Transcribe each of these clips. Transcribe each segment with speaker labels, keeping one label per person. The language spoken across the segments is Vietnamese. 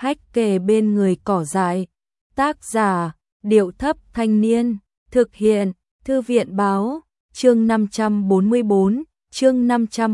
Speaker 1: hách kề bên người cỏ dại. Tác giả, Điệu Thấp Thanh Niên. Thực hiện, Thư viện Báo. Chương 544, chương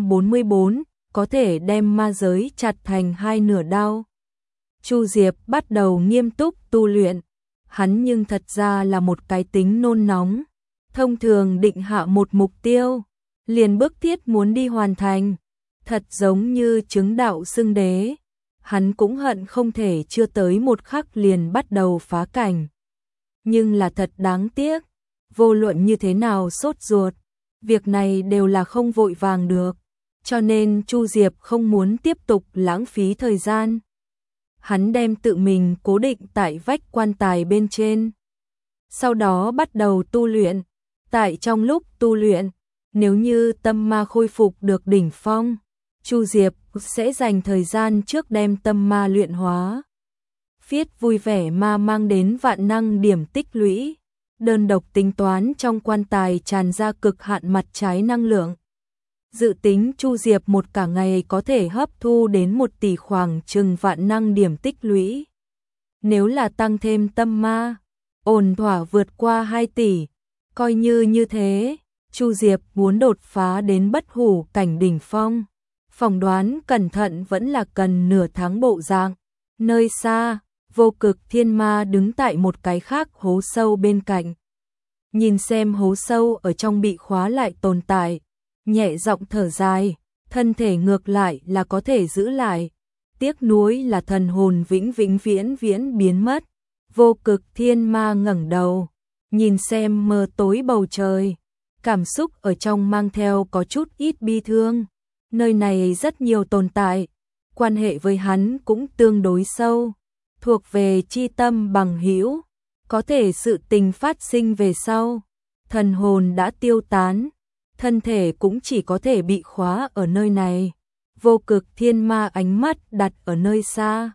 Speaker 1: 544, có thể đem ma giới chặt thành hai nửa đao. Chu Diệp bắt đầu nghiêm túc tu luyện. Hắn nhưng thật ra là một cái tính nôn nóng. Thông thường định hạ một mục tiêu, liền bức thiết muốn đi hoàn thành. Thật giống như chứng đạo xưng đế. Hắn cũng hận không thể chưa tới một khắc liền bắt đầu phá cảnh. Nhưng là thật đáng tiếc. Vô luận như thế nào sốt ruột, việc này đều là không vội vàng được. Cho nên Chu Diệp không muốn tiếp tục lãng phí thời gian. Hắn đem tự mình cố định tại vách quan tài bên trên. Sau đó bắt đầu tu luyện. Tại trong lúc tu luyện, nếu như tâm ma khôi phục được đỉnh phong, Chu Diệp sẽ dành thời gian trước đem tâm ma luyện hóa. Phiết vui vẻ ma mang đến vạn năng điểm tích lũy. Đơn độc tính toán trong quan tài tràn ra cực hạn mặt trái năng lượng. Dự tính Chu Diệp một cả ngày có thể hấp thu đến 1 tỷ khoảng chừng vạn năng điểm tích lũy. Nếu là tăng thêm tâm ma, ổn thỏa vượt qua 2 tỷ. Coi như thế, Chu Diệp muốn đột phá đến bất hủ cảnh đỉnh phong. Phỏng đoán cẩn thận vẫn là cần nửa tháng bộ dạng. Nơi xa, Vô Cực Thiên Ma đứng tại một cái khác hố sâu bên cạnh. Nhìn xem hố sâu ở trong bị khóa lại tồn tại, nhẹ giọng thở dài, thân thể ngược lại là có thể giữ lại. Tiếc nuối là thần hồn vĩnh viễn biến mất. Vô Cực Thiên Ma ngẩng đầu, nhìn xem mờ tối bầu trời, cảm xúc ở trong mang theo có chút ít bi thương. Nơi này rất nhiều tồn tại, quan hệ với hắn cũng tương đối sâu, thuộc về chi tâm bằng hữu, có thể sự tình phát sinh về sau, thần hồn đã tiêu tán, thân thể cũng chỉ có thể bị khóa ở nơi này. Vô Cực Thiên Ma ánh mắt đặt ở nơi xa,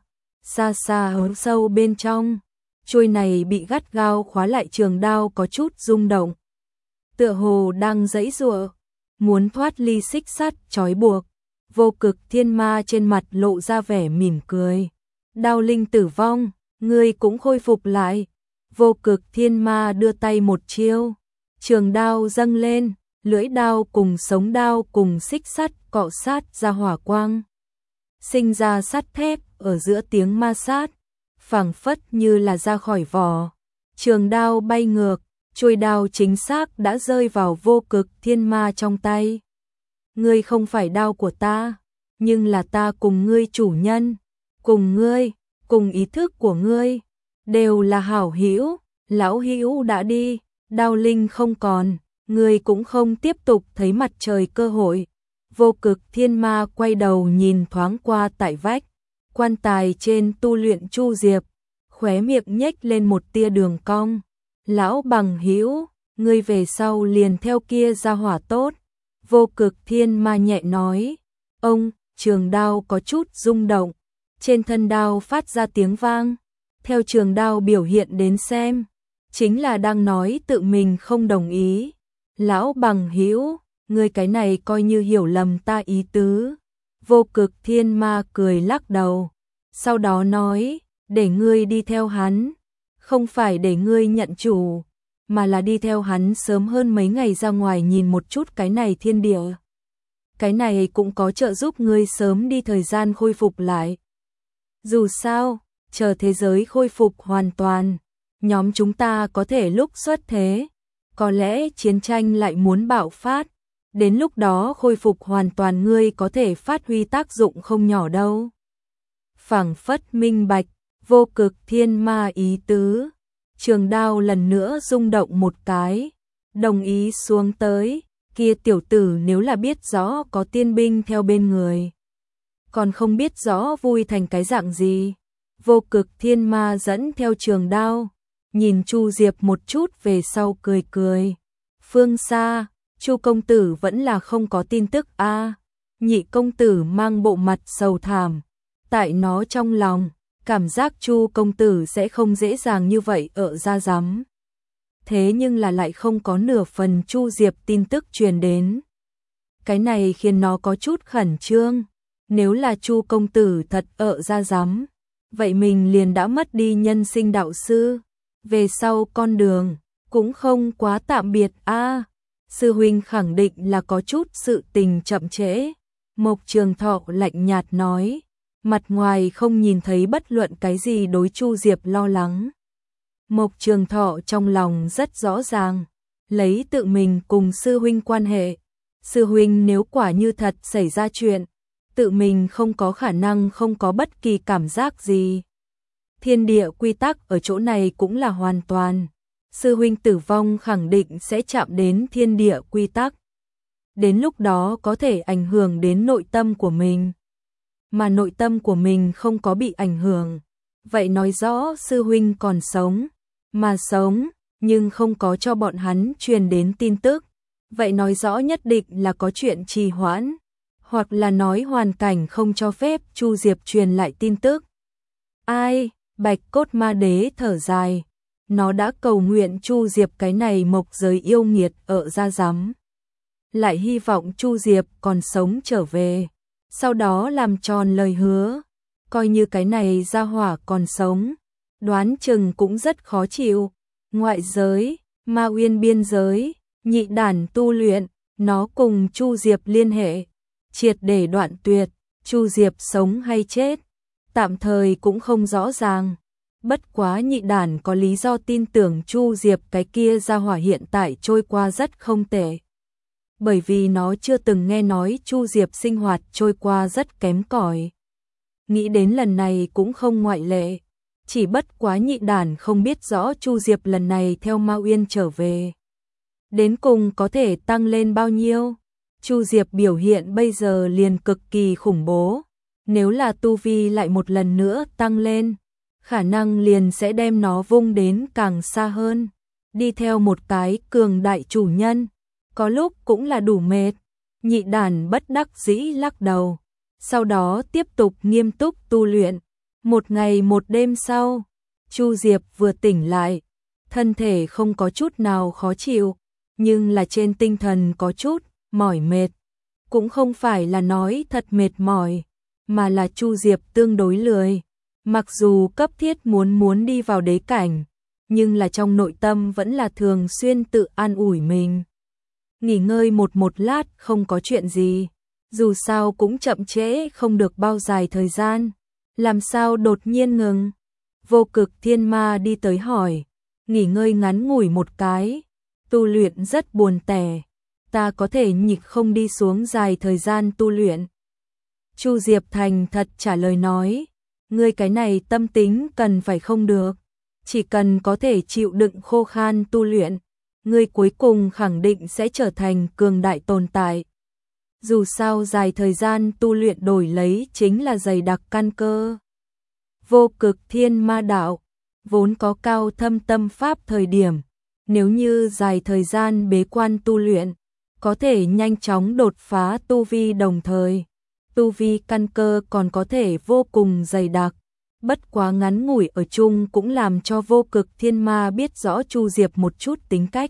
Speaker 1: xa hố sâu bên trong, chuôi này bị gắt gao khóa lại trường đao có chút rung động, tựa hồ đang giãy giụa, muốn thoát ly xích sắt trói buộc. Vô Cực Thiên Ma trên mặt lộ ra vẻ mỉm cười. Đao linh tử vong, ngươi cũng khôi phục lại. Vô Cực Thiên Ma đưa tay một chiêu, trường đao dâng lên, lưỡi đao cùng sống đao cùng xích sắt cọ sát ra hỏa quang. Sinh ra sắt thép ở giữa tiếng ma sát, phảng phất như là ra khỏi vỏ. Trường đao bay ngược, chuôi đao chính xác đã rơi vào Vô Cực Thiên Ma trong tay. Ngươi không phải đao của ta, nhưng là ta cùng ngươi chủ nhân, cùng ngươi, cùng ý thức của ngươi, đều là hảo hữu. Lão hữu đã đi, đao linh không còn, ngươi cũng không tiếp tục thấy mặt trời cơ hội. Vô Cực Thiên Ma quay đầu nhìn thoáng qua tại vách quan tài trên tu luyện Chu Diệp, khóe miệng nhếch lên một tia đường cong. Lão bằng hữu, ngươi về sau liền theo kia ra hỏa tốt. Vô Cực Thiên Ma nhẹ nói. Ông, trường đao có chút rung động, trên thân đao phát ra tiếng vang. Theo trường đao biểu hiện đến xem, chính là đang nói tự mình không đồng ý. Lão bằng hữu, ngươi cái này coi như hiểu lầm ta ý tứ. Vô Cực Thiên Ma cười lắc đầu, sau đó nói, để ngươi đi theo hắn, không phải để ngươi nhận chủ, mà là đi theo hắn sớm hơn mấy ngày ra ngoài nhìn một chút cái này thiên địa. Cái này cũng có trợ giúp ngươi sớm đi thời gian khôi phục lại. Dù sao, chờ thế giới khôi phục hoàn toàn, nhóm chúng ta có thể lúc xuất thế, có lẽ chiến tranh lại muốn bạo phát, đến lúc đó khôi phục hoàn toàn ngươi có thể phát huy tác dụng không nhỏ đâu. Phảng phất minh bạch, Vô Cực Thiên Ma ý tứ, trường đao lần nữa rung động một cái, đồng ý xuống tới. Kia tiểu tử nếu là biết rõ có tiên binh theo bên người, còn không biết rõ vui thành cái dạng gì. Vô Cực Thiên Ma dẫn theo trường đao, nhìn Chu Diệp một chút về sau cười cười. Phương xa, Chu công tử vẫn là không có tin tức a. Nhị công tử mang bộ mặt sầu thảm, tại nó trong lòng, cảm giác Chu công tử sẽ không dễ dàng như vậy ở ra rắm. Thế nhưng là lại không có nửa phần Chu Diệp tin tức truyền đến. Cái này khiến nó có chút khẩn trương, nếu là Chu công tử thật ở ra rắm, vậy mình liền đã mất đi nhân sinh đạo sư. Về sau con đường cũng không quá tạm biệt a. Sư huynh khẳng định là có chút sự tình chậm trễ. Mộc Trường Thọ lạnh nhạt nói, mặt ngoài không nhìn thấy bất luận cái gì đối Chu Diệp lo lắng. Mộc Trường Thọ trong lòng rất rõ ràng, lấy tự mình cùng sư huynh quan hệ, sư huynh nếu quả như thật xảy ra chuyện, tự mình không có khả năng không có bất kỳ cảm giác gì. Thiên địa quy tắc ở chỗ này cũng là hoàn toàn. Sư huynh tử vong khẳng định sẽ chạm đến thiên địa quy tắc. Đến lúc đó có thể ảnh hưởng đến nội tâm của mình. Mà nội tâm của mình không có bị ảnh hưởng. Vậy nói rõ sư huynh còn sống. Mà sống, nhưng không có cho bọn hắn truyền đến tin tức. Vậy nói rõ nhất định là có chuyện trì hoãn. Hoặc là nói hoàn cảnh không cho phép Chu Diệp truyền lại tin tức. Ai, Bạch Cốt Ma Đế thở dài. Nó đã cầu nguyện Chu Diệp cái này mộc giới yêu nghiệt ở ra rắm. Lại hy vọng Chu Diệp còn sống trở về. Sau đó làm tròn lời hứa. Coi như cái này gia hỏa còn sống. Đoán chừng cũng rất khó chịu. Ngoại giới, Ma Uyên biên giới, nhị đản tu luyện. Nó cùng Chu Diệp liên hệ. Triệt để đoạn tuyệt. Chu Diệp sống hay chết. Tạm thời cũng không rõ ràng. Bất quá nhị đản có lý do tin tưởng Chu Diệp cái kia gia hỏa hiện tại trôi qua rất không tệ. Bởi vì nó chưa từng nghe nói Chu Diệp sinh hoạt trôi qua rất kém cỏi. Nghĩ đến lần này cũng không ngoại lệ. Chỉ bất quá nhị đản không biết rõ Chu Diệp lần này theo Ma Uyên trở về. Đến cùng có thể tăng lên bao nhiêu? Chu Diệp biểu hiện bây giờ liền cực kỳ khủng bố. Nếu là tu vi lại một lần nữa tăng lên, khả năng liền sẽ đem nó vung đến càng xa hơn. Đi theo một cái cường đại chủ nhân, có lúc cũng là đủ mệt. Nhị đản bất đắc dĩ lắc đầu. Sau đó tiếp tục nghiêm túc tu luyện. Một ngày một đêm sau, Chu Diệp vừa tỉnh lại. Thân thể không có chút nào khó chịu, nhưng là trên tinh thần có chút mỏi mệt. Cũng không phải là nói thật mệt mỏi, mà là Chu Diệp tương đối lười. Mặc dù cấp thiết muốn đi vào đế cảnh, nhưng là trong nội tâm vẫn là thường xuyên tự an ủi mình. Nghỉ ngơi một lát không có chuyện gì, dù sao cũng chậm trễ không được bao dài thời gian, làm sao đột nhiên ngừng. Vô Cực Thiên Ma đi tới hỏi, nghỉ ngơi ngắn ngủi một cái, tu luyện rất buồn tẻ, ta có thể nhịn không đi xuống dài thời gian tu luyện. Chu Diệp thành thật trả lời nói, ngươi cái này tâm tính cần phải không được, chỉ cần có thể chịu đựng khô khan tu luyện, ngươi cuối cùng khẳng định sẽ trở thành cường đại tồn tại. Dù sao dài thời gian tu luyện đổi lấy chính là dày đặc căn cơ. Vô Cực Thiên Ma đạo vốn có cao thâm tâm pháp thời điểm, nếu như dài thời gian bế quan tu luyện, có thể nhanh chóng đột phá tu vi, đồng thời tu vi căn cơ còn có thể vô cùng dày đặc. Bất quá ngắn ngủi ở chung cũng làm cho Vô Cực Thiên Ma biết rõ Chu Diệp một chút tính cách.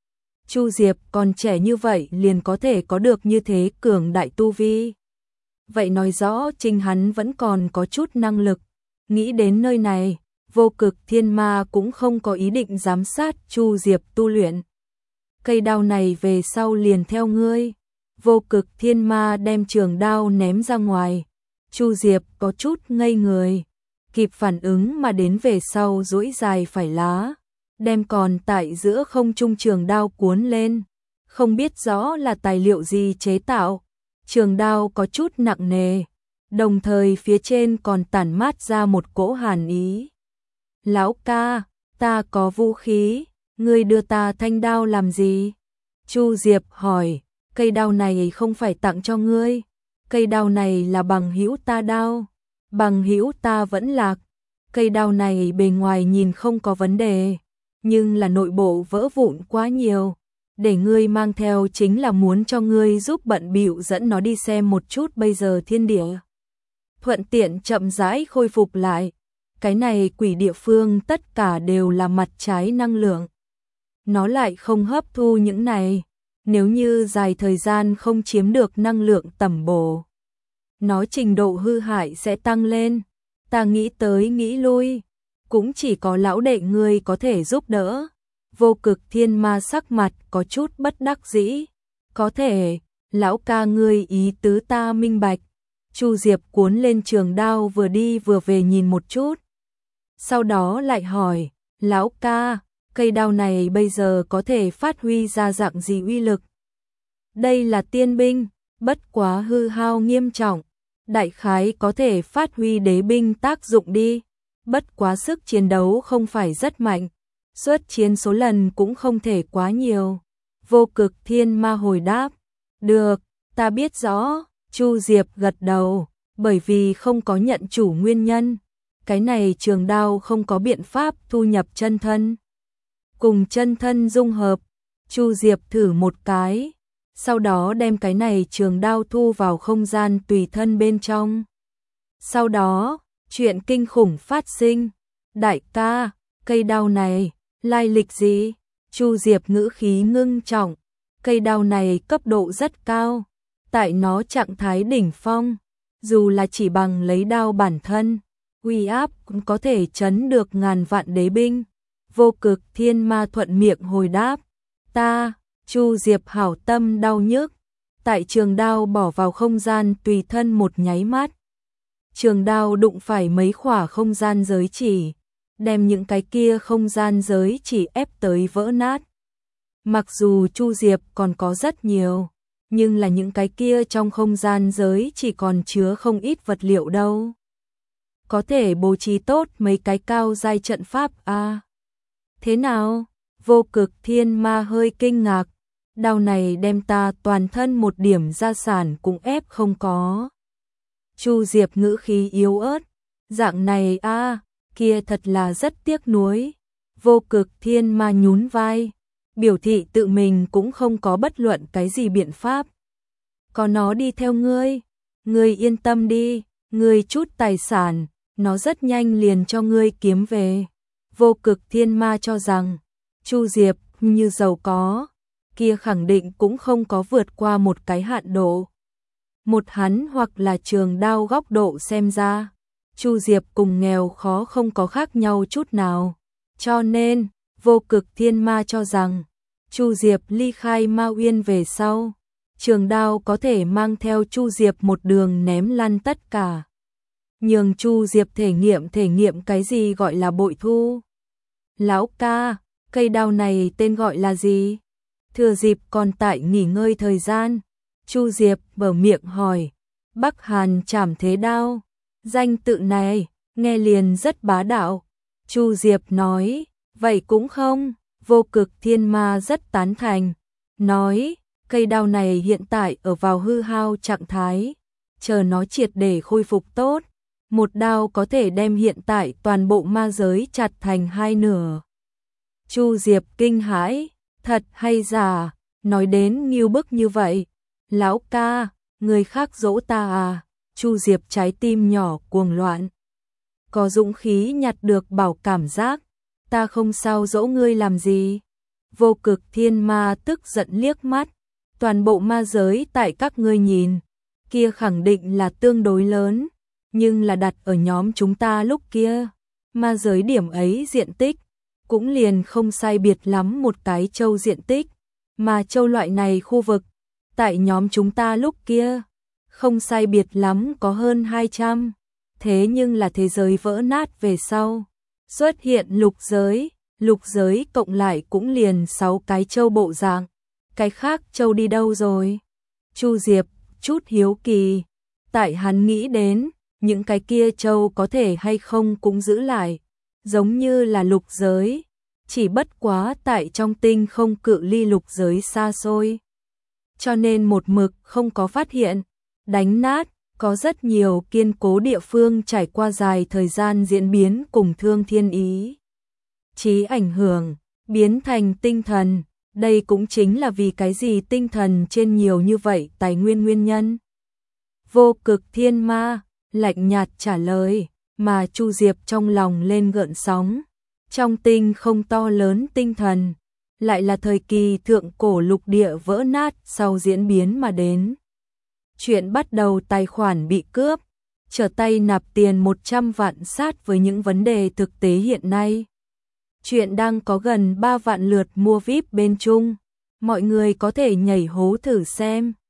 Speaker 1: Chu Diệp còn trẻ như vậy liền có thể có được như thế cường đại tu vi. Vậy nói rõ chính hắn vẫn còn có chút năng lực. Nghĩ đến nơi này, Vô Cực Thiên Ma cũng không có ý định giám sát Chu Diệp tu luyện. Cây đao này về sau liền theo ngươi. Vô Cực Thiên Ma đem trường đao ném ra ngoài. Chu Diệp có chút ngây người, kịp phản ứng mà đến về sau duỗi dài phải lá, đem còn tại giữa không trung trường đao cuốn lên. Không biết rõ là tài liệu gì chế tạo, trường đao có chút nặng nề, đồng thời phía trên còn tản mát ra một cỗ hàn ý. Lão ca, ta có vũ khí, ngươi đưa ta thanh đao làm gì? Chu Diệp hỏi, cây đao này không phải tặng cho ngươi, cây đao này là bằng hữu ta đao, bằng hữu ta vẫn lạc. Cây đao này bề ngoài nhìn không có vấn đề, nhưng là nội bộ vỡ vụn quá nhiều, để ngươi mang theo chính là muốn cho ngươi giúp bận bịu dẫn nó đi xem một chút bây giờ thiên địa. Thuận tiện chậm rãi khôi phục lại. Cái này quỷ địa phương tất cả đều là mặt trái năng lượng. Nó lại không hấp thu những này. Nếu như dài thời gian không chiếm được năng lượng tẩm bổ, nó trình độ hư hại sẽ tăng lên. ta nghĩ tới nghĩ lui, cũng chỉ có lão đệ ngươi có thể giúp đỡ. Vô Cực Thiên Ma sắc mặt có chút bất đắc dĩ. Có thể, lão ca ngươi ý tứ ta minh bạch. Chu Diệp cuốn lên trường đao vừa đi vừa về nhìn một chút. Sau đó lại hỏi, lão ca, cây đao này bây giờ có thể phát huy ra dạng gì uy lực? Đây là tiên binh, bất quá hư hao nghiêm trọng. Đại khái có thể phát huy đế binh tác dụng đi. Bất quá sức chiến đấu không phải rất mạnh. Xuất chiến số lần cũng không thể quá nhiều. Vô Cực Thiên Ma hồi đáp. Được, ta biết rõ. Chu Diệp gật đầu. Bởi vì không có nhận chủ nguyên nhân. Cái này trường đao không có biện pháp thu nhập chân thân. Cùng chân thân dung hợp. Chu Diệp thử một cái. Sau đó đem cái này trường đao thu vào không gian tùy thân bên trong. Sau đó, chuyện kinh khủng phát sinh. Đại ca, cây đao này, lai lịch gì? Chu Diệp ngữ khí ngưng trọng. Cây đao này cấp độ rất cao. Tại nó trạng thái đỉnh phong, dù là chỉ bằng lấy đao bản thân, uy áp cũng có thể chấn được ngàn vạn đế binh. Vô Cực Thiên Ma thuận miệng hồi đáp. Ta, Chu Diệp hảo tâm đau nhức. Tại trường đao bỏ vào không gian tùy thân một nháy mắt. Trường đao đụng phải mấy khỏa không gian giới chỉ, đem những cái kia không gian giới chỉ ép tới vỡ nát. Mặc dù Chu Diệp còn có rất nhiều, nhưng là những cái kia trong không gian giới chỉ còn chứa không ít vật liệu đâu. Có thể bố trí tốt mấy cái cao giai trận pháp à? Thế nào? Vô Cực Thiên Ma hơi kinh ngạc. Đao này đem ta toàn thân một điểm gia sản cũng ép không có. Chu Diệp ngữ khí yếu ớt. Dạng này à, kia thật là rất tiếc nuối. Vô Cực Thiên Ma nhún vai. Biểu thị tự mình cũng không có bất luận cái gì biện pháp. Có nó đi theo ngươi. Ngươi yên tâm đi. Ngươi chút tài sản, nó rất nhanh liền cho ngươi kiếm về. Vô Cực Thiên Ma cho rằng, Chu Diệp như giàu có, kia khẳng định cũng không có vượt qua một cái hạn độ. Một hắn hoặc là trường đao góc độ xem ra, Chu Diệp cùng nghèo khó không có khác nhau chút nào. Cho nên, Vô Cực Thiên Ma cho rằng, Chu Diệp ly khai Ma Uyên về sau, trường đao có thể mang theo Chu Diệp một đường ném lăn tất cả. Nhường Chu Diệp thể nghiệm cái gì gọi là bội thu. Lão ca, cây đao này tên gọi là gì? Thừa dịp còn tại nghỉ ngơi thời gian, Chu Diệp mở miệng hỏi. Bắc Hàn Trảm Thế Đao. Danh tự này, nghe liền rất bá đạo. Chu Diệp nói, vậy cũng không. Vô Cực Thiên Ma rất tán thành. Nói, cây đao này hiện tại ở vào hư hao trạng thái. Chờ nó triệt để khôi phục tốt. Một đao có thể đem hiện tại toàn bộ ma giới chặt thành hai nửa. Chu Diệp kinh hãi, thật hay giả, nói đến nghiêu bức như vậy. Lão ca, người khác dỗ ta à? Chu Diệp trái tim nhỏ cuồng loạn. Có dũng khí nhặt được bảo cảm giác, ta không sao dỗ ngươi làm gì. Vô Cực Thiên Ma tức giận liếc mắt, toàn bộ ma giới tại các ngươi nhìn, kia khẳng định là tương đối lớn, nhưng là đặt ở nhóm chúng ta lúc kia, ma giới điểm ấy diện tích, cũng liền không sai biệt lắm một cái châu diện tích, mà châu loại này khu vực, tại nhóm chúng ta lúc kia, không sai biệt lắm có hơn 200, thế nhưng là thế giới vỡ nát về sau, xuất hiện lục giới cộng lại cũng liền 6 cái châu bộ dạng, cái khác châu đi đâu rồi? Chu Diệp chút hiếu kỳ, tại hắn nghĩ đến, những cái kia châu có thể hay không cũng giữ lại, giống như là lục giới, chỉ bất quá tại trong tinh không cự ly lục giới xa xôi. Cho nên một mực không có phát hiện, đánh nát, có rất nhiều kiên cố địa phương trải qua dài thời gian diễn biến cùng thương thiên ý. Chí ảnh hưởng, biến thành tinh thần, đây cũng chính là vì cái gì tinh thần trên nhiều như vậy tài nguyên nguyên nhân. Vô Cực Thiên Ma lạnh nhạt trả lời, mà Chu Diệp trong lòng lên gợn sóng. Trong tinh không to lớn tinh thần, lại là thời kỳ thượng cổ lục địa vỡ nát sau diễn biến mà đến. Chuyện bắt đầu tài khoản bị cướp, trở tay nạp tiền 100 vạn sát với những vấn đề thực tế hiện nay. Chuyện đang có gần 3 vạn lượt mua VIP bên Trung. Mọi người có thể nhảy hố thử xem.